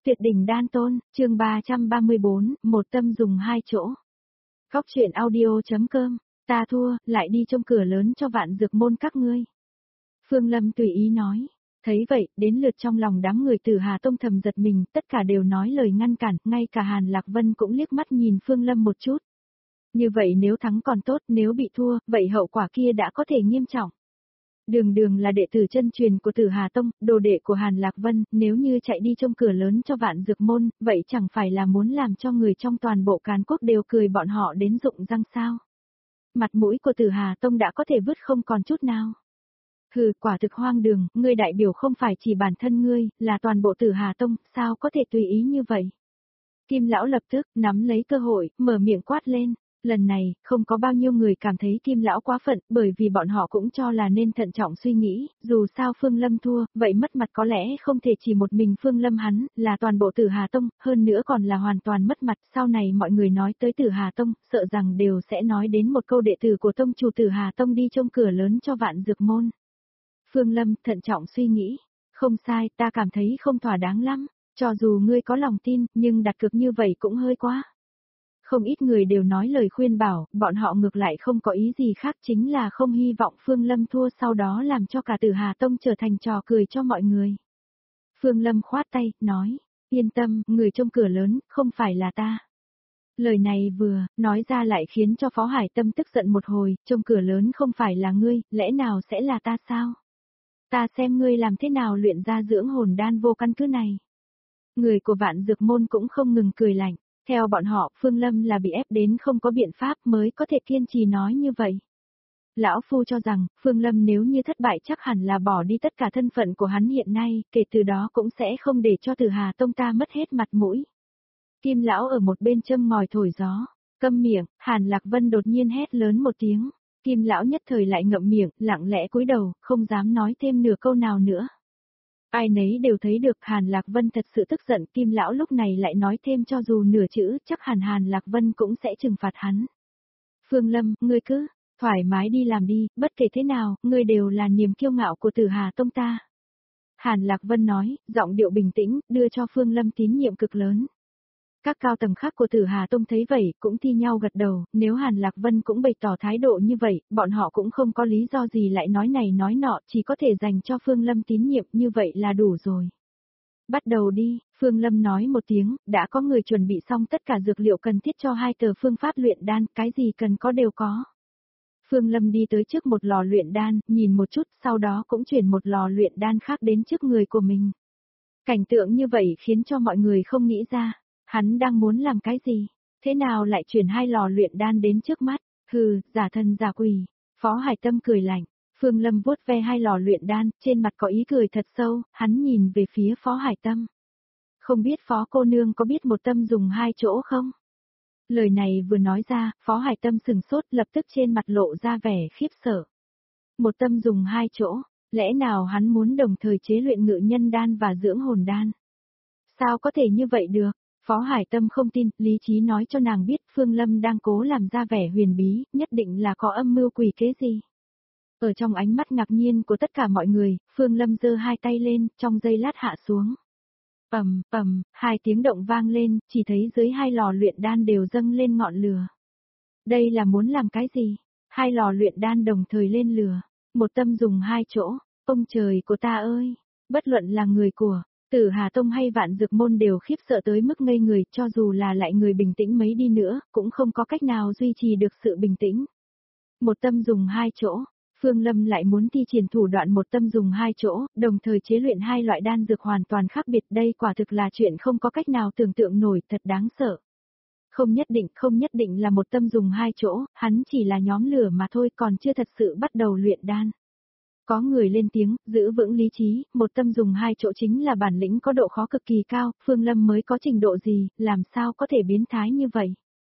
Tuyệt đỉnh đan tôn, chương 334, một tâm dùng hai chỗ. Góc truyện audio.com, ta thua, lại đi trông cửa lớn cho Vạn Dược môn các ngươi. Phương Lâm tùy ý nói, thấy vậy, đến lượt trong lòng đám người Tử Hà Tông thầm giật mình, tất cả đều nói lời ngăn cản, ngay cả Hàn Lạc Vân cũng liếc mắt nhìn Phương Lâm một chút. Như vậy nếu thắng còn tốt, nếu bị thua, vậy hậu quả kia đã có thể nghiêm trọng. Đường Đường là đệ tử chân truyền của Tử Hà Tông, đồ đệ của Hàn Lạc Vân, nếu như chạy đi trông cửa lớn cho Vạn Dược môn, vậy chẳng phải là muốn làm cho người trong toàn bộ Càn Quốc đều cười bọn họ đến rụng răng sao? Mặt mũi của Tử Hà Tông đã có thể vứt không còn chút nào. Hừ, quả thực hoang đường, ngươi đại biểu không phải chỉ bản thân ngươi, là toàn bộ Tử Hà Tông, sao có thể tùy ý như vậy? Kim lão lập tức nắm lấy cơ hội, mở miệng quát lên. Lần này, không có bao nhiêu người cảm thấy Kim lão quá phận, bởi vì bọn họ cũng cho là nên thận trọng suy nghĩ, dù sao Phương Lâm thua, vậy mất mặt có lẽ không thể chỉ một mình Phương Lâm hắn, là toàn bộ Tử Hà Tông, hơn nữa còn là hoàn toàn mất mặt, sau này mọi người nói tới Tử Hà Tông, sợ rằng đều sẽ nói đến một câu đệ tử của tông chủ Tử Hà Tông đi trông cửa lớn cho Vạn Dược môn. Phương Lâm thận trọng suy nghĩ, không sai, ta cảm thấy không thỏa đáng lắm, cho dù ngươi có lòng tin, nhưng đặt cược như vậy cũng hơi quá. Không ít người đều nói lời khuyên bảo, bọn họ ngược lại không có ý gì khác, chính là không hy vọng Phương Lâm thua, sau đó làm cho cả Tử Hà Tông trở thành trò cười cho mọi người. Phương Lâm khoát tay, nói, yên tâm, người trông cửa lớn, không phải là ta. Lời này vừa, nói ra lại khiến cho Phó Hải Tâm tức giận một hồi, trông cửa lớn không phải là ngươi, lẽ nào sẽ là ta sao? Ta xem ngươi làm thế nào luyện ra dưỡng hồn đan vô căn cứ này. Người của Vạn Dược môn cũng không ngừng cười lạnh. Theo bọn họ, Phương Lâm là bị ép đến không có biện pháp mới có thể kiên trì nói như vậy. Lão Phu cho rằng, Phương Lâm nếu như thất bại chắc hẳn là bỏ đi tất cả thân phận của hắn hiện nay, kể từ đó cũng sẽ không để cho Tử Hà Tông ta mất hết mặt mũi. Kim Lão ở một bên châm ngòi thổi gió, câm miệng, Hàn Lạc Vân đột nhiên hét lớn một tiếng. Kim Lão nhất thời lại ngậm miệng, lặng lẽ cúi đầu, không dám nói thêm nửa câu nào nữa. Ai nấy đều thấy được Hàn Lạc Vân thật sự tức giận, Kim Lão lúc này lại nói thêm cho dù nửa chữ, chắc hẳn Hàn Lạc Vân cũng sẽ trừng phạt hắn. Phương Lâm, ngươi cứ, thoải mái đi làm đi, bất kể thế nào, ngươi đều là niềm kiêu ngạo của Tử Hà Tông ta. Hàn Lạc Vân nói, giọng điệu bình tĩnh, đưa cho Phương Lâm tín nhiệm cực lớn. Các cao tầng khác của Tử Hà Tông thấy vậy, cũng thi nhau gật đầu, nếu Hàn Lạc Vân cũng bày tỏ thái độ như vậy, bọn họ cũng không có lý do gì lại nói này nói nọ, chỉ có thể dành cho Phương Lâm tín nhiệm như vậy là đủ rồi. Bắt đầu đi, Phương Lâm nói một tiếng, đã có người chuẩn bị xong tất cả dược liệu cần thiết cho 2 tờ phương pháp luyện đan, cái gì cần có đều có. Phương Lâm đi tới trước một lò luyện đan, nhìn một chút, sau đó cũng chuyển một lò luyện đan khác đến trước người của mình. Cảnh tượng như vậy khiến cho mọi người không nghĩ ra. Hắn đang muốn làm cái gì? Thế nào lại chuyển 2 lò luyện đan đến trước mắt? Hừ, giả thần giả quỷ. Phó Hải Tâm cười lạnh. Phương Lâm vuốt ve 2 lò luyện đan, trên mặt có ý cười thật sâu, hắn nhìn về phía Phó Hải Tâm. Không biết Phó cô nương có biết một tâm dùng 2 chỗ không? Lời này vừa nói ra, Phó Hải Tâm sừng sốt, lập tức trên mặt lộ ra vẻ khiếp sợ. Một tâm dùng 2 chỗ, lẽ nào hắn muốn đồng thời chế luyện ngự nhân đan và dưỡng hồn đan? Sao có thể như vậy được? Phó Hải Tâm không tin, lý trí nói cho nàng biết Phương Lâm đang cố làm ra vẻ huyền bí, nhất định là có âm mưu quỷ kế gì. Ở trong ánh mắt ngạc nhiên của tất cả mọi người, Phương Lâm giơ 2 tay lên, trong giây lát hạ xuống. Ầm, ầm, 2 tiếng động vang lên, chỉ thấy dưới 2 lò luyện đan đều dâng lên ngọn lửa. Đây là muốn làm cái gì? 2 lò luyện đan đồng thời lên lửa, một tâm dùng 2 chỗ, ông trời của ta ơi, bất luận là người của Tử Hà Tông hay Vạn Dược môn đều khiếp sợ tới mức ngây người, cho dù là lại người bình tĩnh mấy đi nữa, cũng không có cách nào duy trì được sự bình tĩnh. Một tâm dùng 2 chỗ, Phương Lâm lại muốn thi triển thủ đoạn một tâm dùng 2 chỗ, đồng thời chế luyện 2 loại đan dược hoàn toàn khác biệt, đây quả thực là chuyện không có cách nào tưởng tượng nổi, thật đáng sợ. Không nhất định là một tâm dùng 2 chỗ, hắn chỉ là nhóm lửa mà thôi, còn chưa thật sự bắt đầu luyện đan. Có người lên tiếng, giữ vững lý trí, một tâm dùng 2 chỗ chính là bản lĩnh có độ khó cực kỳ cao, Phương Lâm mới có trình độ gì, làm sao có thể biến thái như vậy.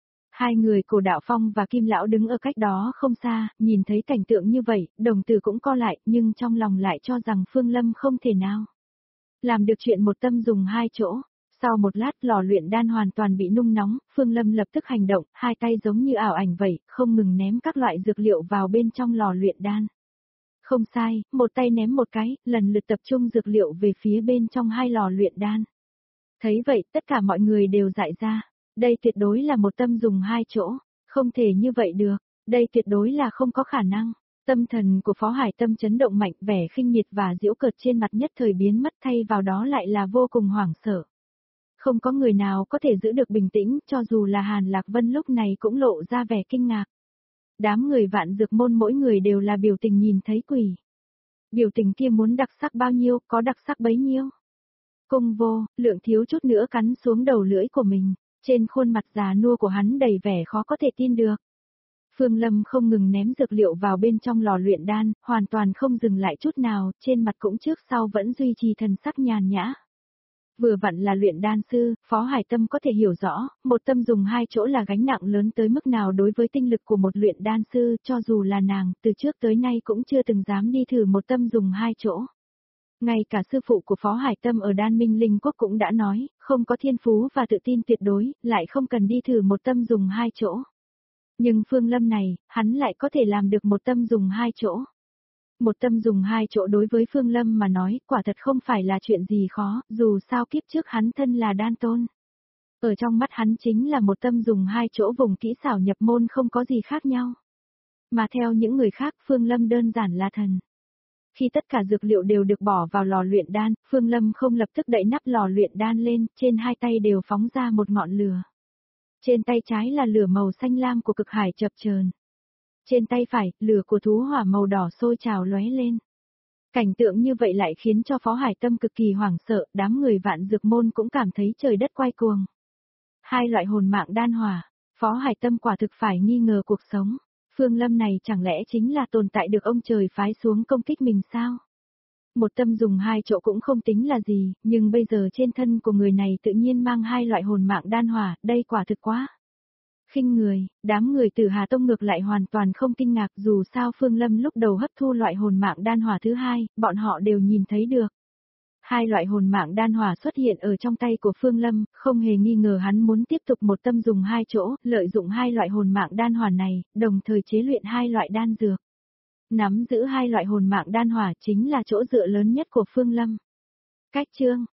2 người Cổ Đạo Phong và Kim Lão đứng ở cách đó không xa, nhìn thấy cảnh tượng như vậy, đồng tử cũng co lại, nhưng trong lòng lại cho rằng Phương Lâm không thể nào làm được chuyện một tâm dùng 2 chỗ. Sau một lát lò luyện đan hoàn toàn bị nung nóng, Phương Lâm lập tức hành động, 2 tay giống như ảo ảnh vậy, không ngừng ném các loại dược liệu vào bên trong lò luyện đan. Không sai, một tay ném một cái, lần lượt tập trung dược liệu về phía bên trong 2 lò luyện đan. Thấy vậy tất cả mọi người đều dại ra. Đây tuyệt đối là một tâm dùng hai chỗ. Không thể như vậy được. Đây tuyệt đối là không có khả năng. Tâm thần của Phó Hải Tâm chấn động mạnh, vẻ khinh miệt và giễu cợt trên mặt nhất thời biến mất, thay vào đó lại là vô cùng hoảng sợ. Không có người nào có thể giữ được bình tĩnh, cho dù là Hàn Lạc Vân lúc này cũng lộ ra vẻ kinh ngạc. Đám người Vạn Dược Môn mỗi người đều là biểu tình nhìn thấy quỷ. Biểu tình kia muốn đặc sắc bao nhiêu, có đặc sắc bấy nhiêu. Cung Vô, Lượng thiếu chút nữa cắn xuống đầu lưỡi của mình, trên khuôn mặt già nua của hắn đầy vẻ khó có thể tin được. Phương Lâm không ngừng ném dược liệu vào bên trong lò luyện đan, hoàn toàn không dừng lại chút nào, trên mặt cũng trước sau vẫn duy trì thần sắc nhàn nhã. Vừa vặn là luyện đan sư, Phó Hải Tâm có thể hiểu rõ, một tâm dùng hai chỗ là gánh nặng lớn tới mức nào đối với tinh lực của một luyện đan sư, cho dù là nàng, từ trước tới nay cũng chưa từng dám đi thử một tâm dùng hai chỗ. Ngay cả sư phụ của Phó Hải Tâm ở Đan Minh Linh Quốc cũng đã nói, không có thiên phú và tự tin tuyệt đối, lại không cần đi thử một tâm dùng hai chỗ. Nhưng Phương Lâm này, hắn lại có thể làm được một tâm dùng hai chỗ. Một tâm dùng hai chỗ đối với Phương Lâm mà nói, quả thật không phải là chuyện gì khó, dù sao kiếp trước hắn thân là đan tôn. Ở trong mắt hắn chính là một tâm dùng hai chỗ vùng kỹ xảo nhập môn không có gì khác nhau. Mà theo những người khác, Phương Lâm đơn giản là thần. Khi tất cả dược liệu đều được bỏ vào lò luyện đan, Phương Lâm không lập tức đậy nắp lò luyện đan lên, trên hai tay đều phóng ra một ngọn lửa. Trên tay trái là lửa màu xanh lam của cực hải chập chờn. Trên tay phải, lửa của thú hỏa màu đỏ sôi trào lóe lên. Cảnh tượng như vậy lại khiến cho Phó Hải Tâm cực kỳ hoảng sợ, đám người Vạn Dược Môn cũng cảm thấy trời đất quay cuồng. Hai loại hồn mạng đan hỏa, Phó Hải Tâm quả thực phải nghi ngờ cuộc sống. Phương Lâm này chẳng lẽ chính là tồn tại được ông trời phái xuống công kích mình sao? Một tâm dùng hai chỗ cũng không tính là gì, nhưng bây giờ trên thân của người này tự nhiên mang hai loại hồn mạng đan hỏa, đây quả thực quá khinh người. Đám người Tử Hà Tông ngược lại hoàn toàn không kinh ngạc, dù sao Phương Lâm lúc đầu hấp thu loại hồn mạng đan hỏa thứ hai, bọn họ đều nhìn thấy được. Hai loại hồn mạng đan hỏa xuất hiện ở trong tay của Phương Lâm, không hề nghi ngờ hắn muốn tiếp tục một tâm dùng hai chỗ, lợi dụng hai loại hồn mạng đan hỏa này, đồng thời chế luyện hai loại đan dược. Nắm giữ hai loại hồn mạng đan hỏa chính là chỗ dựa lớn nhất của Phương Lâm. Cách chương